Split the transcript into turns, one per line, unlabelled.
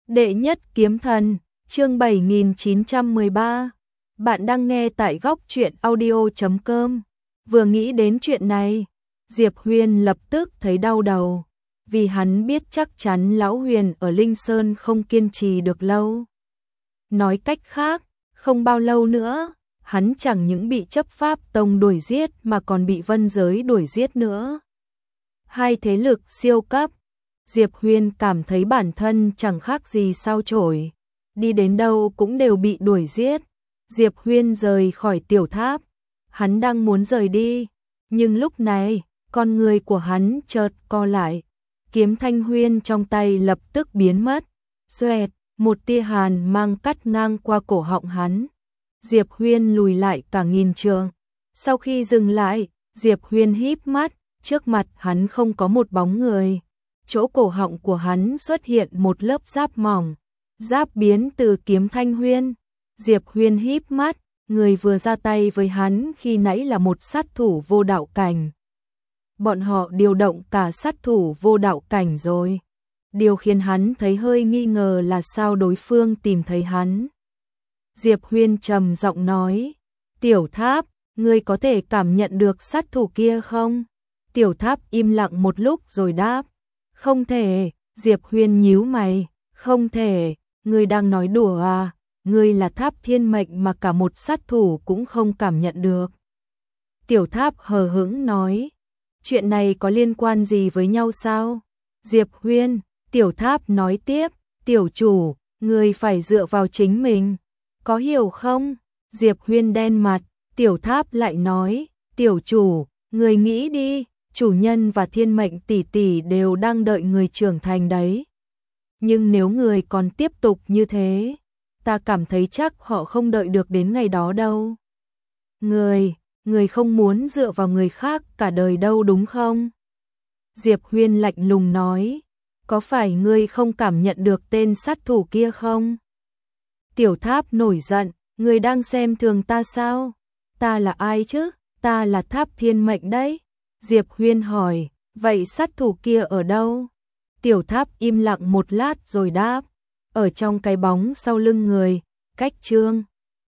Đệ nhất kiếm thần, chương 7913. Bạn đang nghe tại góc truyện audio.com. Vừa nghĩ đến chuyện này, Diệp Huyền lập tức thấy đau đầu, vì hắn biết chắc chắn Lão Huyền ở Linh Sơn không kiên trì được lâu. Nói cách khác, không bao lâu nữa, hắn chẳng những bị chấp pháp tông đuổi giết mà còn bị vân giới đuổi giết nữa. Hai thế lực siêu cấp. Diệp Huyền cảm thấy bản thân chẳng khác gì sao chổi, đi đến đâu cũng đều bị đuổi giết. Diệp Huyền rời khỏi tiểu tháp, hắn đang muốn rời đi, nhưng lúc này, con người của hắn chợt co lại, kiếm thanh huyền trong tay lập tức biến mất. Xoẹt, một tia hàn mang cắt ngang qua cổ họng hắn. Diệp Huyền lùi lại cả nghìn trượng. Sau khi dừng lại, Diệp Huyền híp mắt, trước mặt hắn không có một bóng người. Chỗ cổ họng của hắn xuất hiện một lớp giáp mỏng, giáp biến từ kiếm thanh huyền. Diệp Huyền híp mắt, người vừa ra tay với hắn khi nãy là một sát thủ vô đạo cảnh. Bọn họ điều động cả sát thủ vô đạo cảnh rồi. Điều khiến hắn thấy hơi nghi ngờ là sao đối phương tìm thấy hắn. Diệp Huyền trầm giọng nói, Tiểu Tháp, ngươi có thể cảm nhận được sát thủ kia không? Tiểu Tháp im lặng một lúc rồi đáp, không thể. Diệp Huyền nhíu mày, không thể, ngươi đang nói đùa à? Ngươi là Tháp thiên mệnh mà cả một sát thủ cũng không cảm nhận được. Tiểu Tháp hờ hững nói, chuyện này có liên quan gì với nhau sao? Diệp Huyền, Tiểu Tháp nói tiếp, tiểu chủ, ngươi phải dựa vào chính mình, có hiểu không? Diệp Huyền đen mặt, Tiểu Tháp lại nói, tiểu chủ, ngươi nghĩ đi, chủ nhân và thiên mệnh tỷ tỷ đều đang đợi người trưởng thành đấy. Nhưng nếu người còn tiếp tục như thế, ta cảm thấy chắc họ không đợi được đến ngày đó đâu. Người không muốn dựa vào người khác cả đời đâu đúng không? Diệp Huyền lạnh lùng nói, có phải ngươi không cảm nhận được tên sát thủ kia không? Tiểu Tháp nổi giận, ngươi đang xem thường ta sao? Ta là ai chứ? Ta là Tháp thiên mệnh đấy. Diệp Huyền hỏi, vậy sát thủ kia ở đâu? Tiểu Tháp im lặng một lát rồi đáp, ở trong cái bóng sau lưng người, cách Trương